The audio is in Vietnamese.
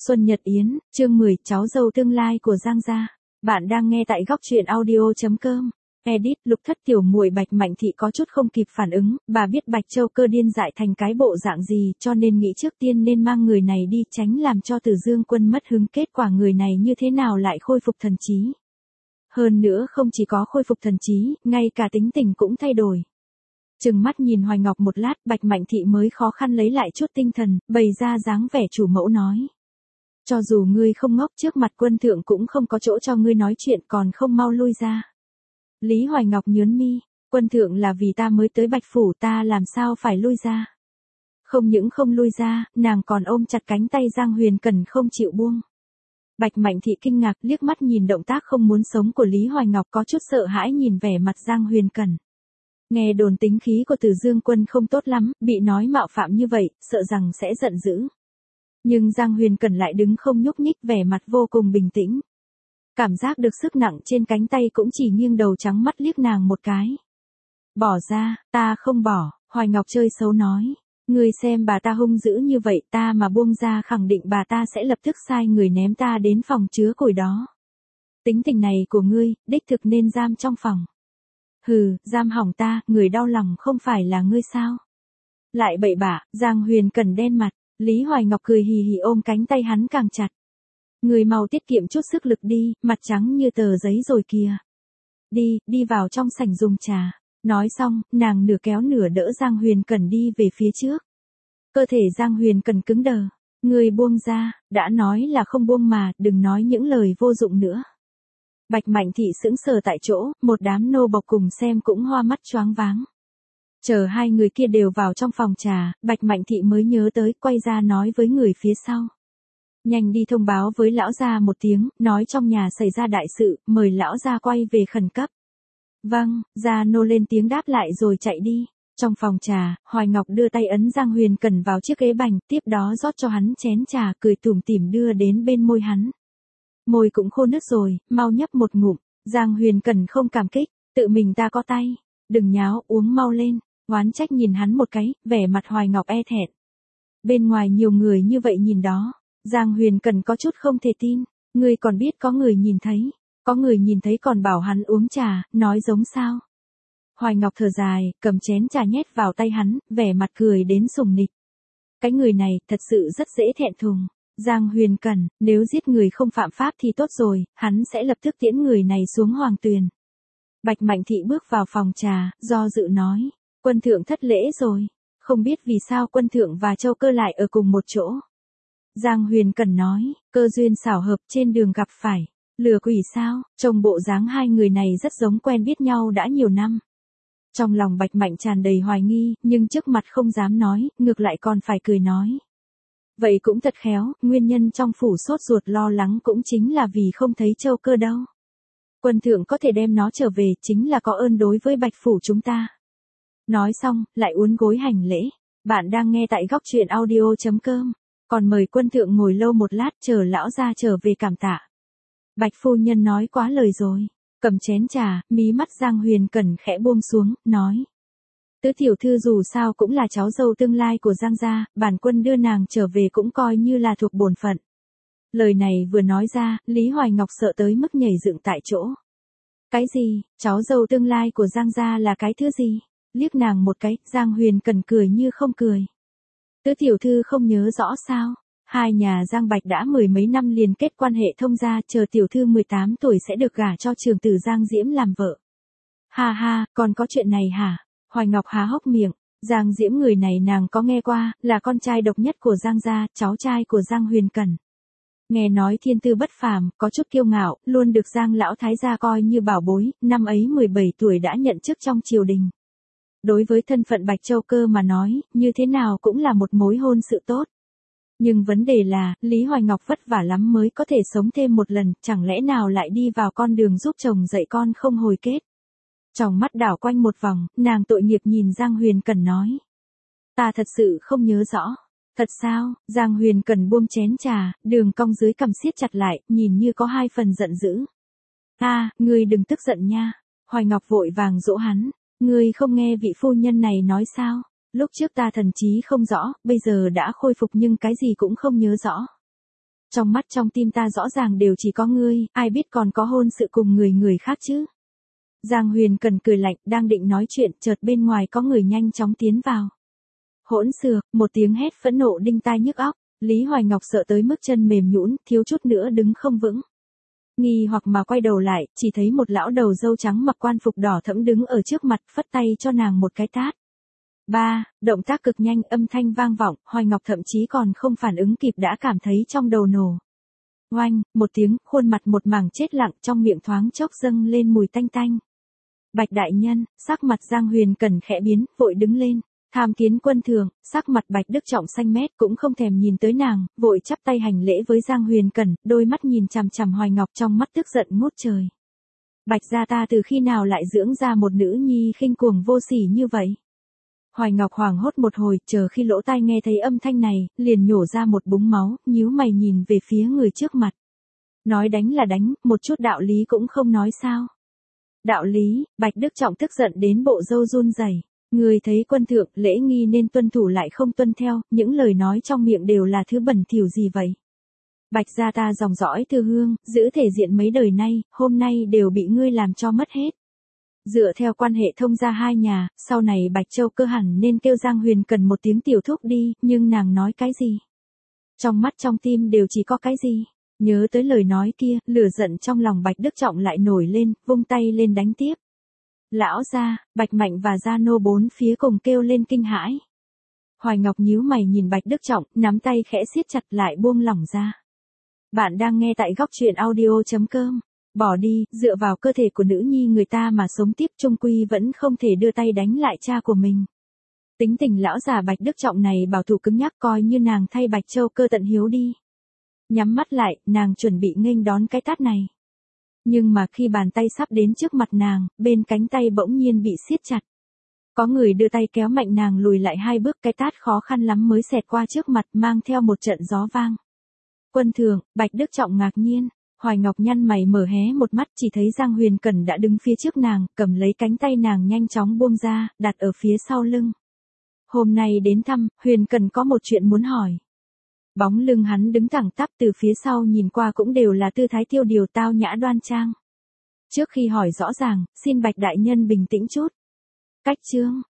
Xuân Nhật Yến, chương 10, cháu dâu tương lai của Giang gia. Bạn đang nghe tại góc truyện audio.com. Edit, Lục Thất tiểu muội Bạch Mạnh Thị có chút không kịp phản ứng, bà biết Bạch Châu Cơ điên dại thành cái bộ dạng gì, cho nên nghĩ trước tiên nên mang người này đi tránh làm cho Từ Dương Quân mất hứng, kết quả người này như thế nào lại khôi phục thần trí. Hơn nữa không chỉ có khôi phục thần trí, ngay cả tính tình cũng thay đổi. Trừng mắt nhìn Hoài Ngọc một lát, Bạch Mạnh Thị mới khó khăn lấy lại chút tinh thần, bày ra dáng vẻ chủ mẫu nói. Cho dù ngươi không ngốc, trước mặt quân thượng cũng không có chỗ cho ngươi nói chuyện, còn không mau lui ra. Lý Hoài Ngọc nhớn mi, quân thượng là vì ta mới tới Bạch Phủ, ta làm sao phải lui ra. Không những không lui ra, nàng còn ôm chặt cánh tay Giang Huyền Cẩn không chịu buông. Bạch Mạnh Thị kinh ngạc liếc mắt nhìn động tác không muốn sống của Lý Hoài Ngọc, có chút sợ hãi nhìn vẻ mặt Giang Huyền Cẩn. Nghe đồn tính khí của Từ Dương Quân không tốt lắm, bị nói mạo phạm như vậy, sợ rằng sẽ giận dữ. Nhưng Giang Huyền Cẩn lại đứng không nhúc nhích, vẻ mặt vô cùng bình tĩnh. Cảm giác được sức nặng trên cánh tay cũng chỉ nghiêng đầu trắng mắt liếc nàng một cái. Bỏ ra, ta không bỏ, Hoài Ngọc chơi xấu nói. Ngươi xem bà ta hung dữ như vậy, ta mà buông ra khẳng định bà ta sẽ lập tức sai người ném ta đến phòng chứa củi đó. Tính tình này của ngươi, đích thực nên giam trong phòng. Hừ, giam hỏng ta, người đau lòng không phải là ngươi sao? Lại bậy bạ, Giang Huyền Cẩn đen mặt, Lý Hoài Ngọc cười hì hì ôm cánh tay hắn càng chặt. Người mau tiết kiệm chút sức lực đi, mặt trắng như tờ giấy rồi kìa. Đi vào trong sảnh dùng trà. Nói xong, nàng nửa kéo nửa đỡ Giang Huyền Cẩn đi về phía trước. Cơ thể Giang Huyền Cẩn cứng đờ. Người buông ra, đã nói là không buông mà, đừng nói những lời vô dụng nữa. Bạch Mạnh Thị sững sờ tại chỗ, một đám nô bộc cùng xem cũng hoa mắt choáng váng. Chờ hai người kia đều vào trong phòng trà, Bạch Mạnh Thị mới nhớ tới, quay ra nói với người phía sau. Nhanh đi thông báo với lão gia một tiếng, nói trong nhà xảy ra đại sự, mời lão gia quay về khẩn cấp. Vâng, gia nô lên tiếng đáp lại rồi chạy đi. Trong phòng trà, Hoài Ngọc đưa tay ấn Giang Huyền Cẩn vào chiếc ghế bành, tiếp đó rót cho hắn chén trà, cười tủm tỉm đưa đến bên môi hắn. Môi cũng khô nứt rồi, mau nhấp một ngụm. Giang Huyền Cẩn không cảm kích, tự mình ta có tay. Đừng nháo, uống mau lên. Oán trách nhìn hắn một cái, vẻ mặt Hoài Ngọc e thẹn. Bên ngoài nhiều người như vậy nhìn đó. Giang Huyền Cẩn có chút không thể tin. Ngươi còn biết có người nhìn thấy. Có người nhìn thấy còn bảo hắn uống trà, nói giống sao. Hoài Ngọc thở dài, cầm chén trà nhét vào tay hắn, vẻ mặt cười đến sùng nịch. Cái người này, thật sự rất dễ thẹn thùng. Giang Huyền Cẩn, nếu giết người không phạm pháp thì tốt rồi, hắn sẽ lập tức tiễn người này xuống hoàng tuyền. Bạch Mạnh Thị bước vào phòng trà, do dự nói, quân thượng thất lễ rồi, không biết vì sao quân thượng và Châu Cơ lại ở cùng một chỗ. Giang Huyền Cẩn nói, cơ duyên xảo hợp trên đường gặp phải, lừa quỷ sao, trông bộ dáng hai người này rất giống quen biết nhau đã nhiều năm. Trong lòng Bạch Mạnh tràn đầy hoài nghi, nhưng trước mặt không dám nói, ngược lại còn phải cười nói. Vậy cũng thật khéo, nguyên nhân trong phủ sốt ruột lo lắng cũng chính là vì không thấy Châu Cơ đâu. Quân thượng có thể đem nó trở về chính là có ơn đối với Bạch Phủ chúng ta. Nói xong, lại uốn gối hành lễ. Bạn đang nghe tại góc truyện audio.com. Còn mời quân thượng ngồi lâu một lát chờ lão gia trở về cảm tạ. Bạch phu nhân nói quá lời rồi. Cầm chén trà, mí mắt Giang Huyền Cẩn khẽ buông xuống, nói. Tứ tiểu thư dù sao cũng là cháu dâu tương lai của Giang gia, bản quân đưa nàng trở về cũng coi như là thuộc bổn phận. Lời này vừa nói ra, Lý Hoài Ngọc sợ tới mức nhảy dựng tại chỗ. Cái gì, cháu dâu tương lai của Giang gia là cái thứ gì? Liếc nàng một cái, Giang Huyền Cẩn cười như không cười. Tứ tiểu thư không nhớ rõ sao? Hai nhà Giang Bạch đã mười mấy năm liền kết quan hệ thông gia, chờ tiểu thư 18 tuổi sẽ được gả cho trưởng tử Giang Diễm làm vợ. Ha ha, còn có chuyện này hả? Hoài Ngọc há hốc miệng, Giang Diễm người này nàng có nghe qua, là con trai độc nhất của Giang gia, cháu trai của Giang Huyền Cẩn. Nghe nói thiên tư bất phàm, có chút kiêu ngạo, luôn được Giang lão thái gia coi như bảo bối, năm ấy 17 tuổi đã nhận chức trong triều đình. Đối với thân phận Bạch Châu Cơ mà nói, như thế nào cũng là một mối hôn sự tốt. Nhưng vấn đề là, Lý Hoài Ngọc vất vả lắm mới có thể sống thêm một lần, chẳng lẽ nào lại đi vào con đường giúp chồng dạy con không hồi kết. Trong mắt đảo quanh một vòng, nàng tội nghiệp nhìn Giang Huyền Cẩn nói. Ta thật sự không nhớ rõ. Thật sao? Giang Huyền Cẩn buông chén trà, đường cong dưới cằm siết chặt lại, nhìn như có hai phần giận dữ. Ngươi đừng tức giận nha. Hoài Ngọc vội vàng dỗ hắn. Ngươi không nghe vị phu nhân này nói sao? Lúc trước ta thần trí không rõ, bây giờ đã khôi phục nhưng cái gì cũng không nhớ rõ. Trong mắt trong tim ta rõ ràng đều chỉ có ngươi, ai biết còn có hôn sự cùng người khác chứ. Giang Huyền Cần cười lạnh, đang định nói chuyện, chợt bên ngoài có người nhanh chóng tiến vào. Hỗn xược, một tiếng hét phẫn nộ đinh tai nhức óc, Lý Hoài Ngọc sợ tới mức chân mềm nhũn, thiếu chút nữa đứng không vững. Nghi hoặc mà quay đầu lại, chỉ thấy một lão đầu râu trắng mặc quan phục đỏ thẫm đứng ở trước mặt, phất tay cho nàng một cái tát. Động tác cực nhanh, âm thanh vang vọng, Hoài Ngọc thậm chí còn không phản ứng kịp đã cảm thấy trong đầu nổ. Oanh, một tiếng, khuôn mặt một mảng chết lặng, trong miệng thoáng chốc dâng lên mùi tanh tanh. Bạch đại nhân, sắc mặt Giang Huyền Cần khẽ biến, vội đứng lên. Tham kiến quân thường, sắc mặt Bạch Đức Trọng xanh mét cũng không thèm nhìn tới nàng, vội chắp tay hành lễ với Giang Huyền Cần, đôi mắt nhìn chằm chằm Hoài Ngọc trong mắt tức giận ngút trời. Bạch gia ta từ khi nào lại dưỡng ra một nữ nhi khinh cuồng vô sỉ như vậy? Hoài Ngọc hoảng hốt một hồi, chờ khi lỗ tai nghe thấy âm thanh này, liền nhổ ra một búng máu, nhíu mày nhìn về phía người trước mặt. Nói đánh là đánh, một chút đạo lý cũng không nói sao? Đạo lý, Bạch Đức Trọng tức giận đến bộ râu run rẩy. Người thấy quân thượng, lễ nghi nên tuân thủ lại không tuân theo, những lời nói trong miệng đều là thứ bẩn thỉu gì vậy? Bạch gia ta dòng dõi thư hương, giữ thể diện mấy đời nay, hôm nay đều bị ngươi làm cho mất hết. Dựa theo quan hệ thông gia hai nhà, sau này Bạch Châu Cơ hẳn nên kêu Giang Huyền Cần một tiếng tiểu thúc đi, nhưng nàng nói cái gì? Trong mắt trong tim đều chỉ có cái gì? Nhớ tới lời nói kia, lửa giận trong lòng Bạch Đức Trọng lại nổi lên, vung tay lên đánh tiếp. Lão gia, Bạch Mạnh và Gia Nô bốn phía cùng kêu lên kinh hãi. Hoài Ngọc nhíu mày nhìn Bạch Đức Trọng, nắm tay khẽ siết chặt lại buông lỏng ra. Bạn đang nghe tại góc truyện audio.com. Bỏ đi, dựa vào cơ thể của nữ nhi người ta mà sống tiếp chung quy vẫn không thể đưa tay đánh lại cha của mình. Tính tình lão già Bạch Đức Trọng này bảo thủ cứng nhắc coi như nàng thay Bạch Châu Cơ tận hiếu đi. Nhắm mắt lại, nàng chuẩn bị nghênh đón cái tát này. Nhưng mà khi bàn tay sắp đến trước mặt nàng, bên cánh tay bỗng nhiên bị siết chặt. Có người đưa tay kéo mạnh nàng lùi lại 2 bước, cái tát khó khăn lắm mới xẹt qua trước mặt mang theo một trận gió vang. Quân thường, Bạch Đức Trọng ngạc nhiên, Hoài Ngọc nhăn mày mở hé một mắt chỉ thấy Giang Huyền Cần đã đứng phía trước nàng, cầm lấy cánh tay nàng nhanh chóng buông ra, đặt ở phía sau lưng. Hôm nay đến thăm, Huyền Cần có một chuyện muốn hỏi. Bóng lưng hắn đứng thẳng tắp từ phía sau nhìn qua cũng đều là tư thái tiêu điều tao nhã đoan trang. Trước khi hỏi rõ ràng, xin Bạch đại nhân bình tĩnh chút. Cách chương,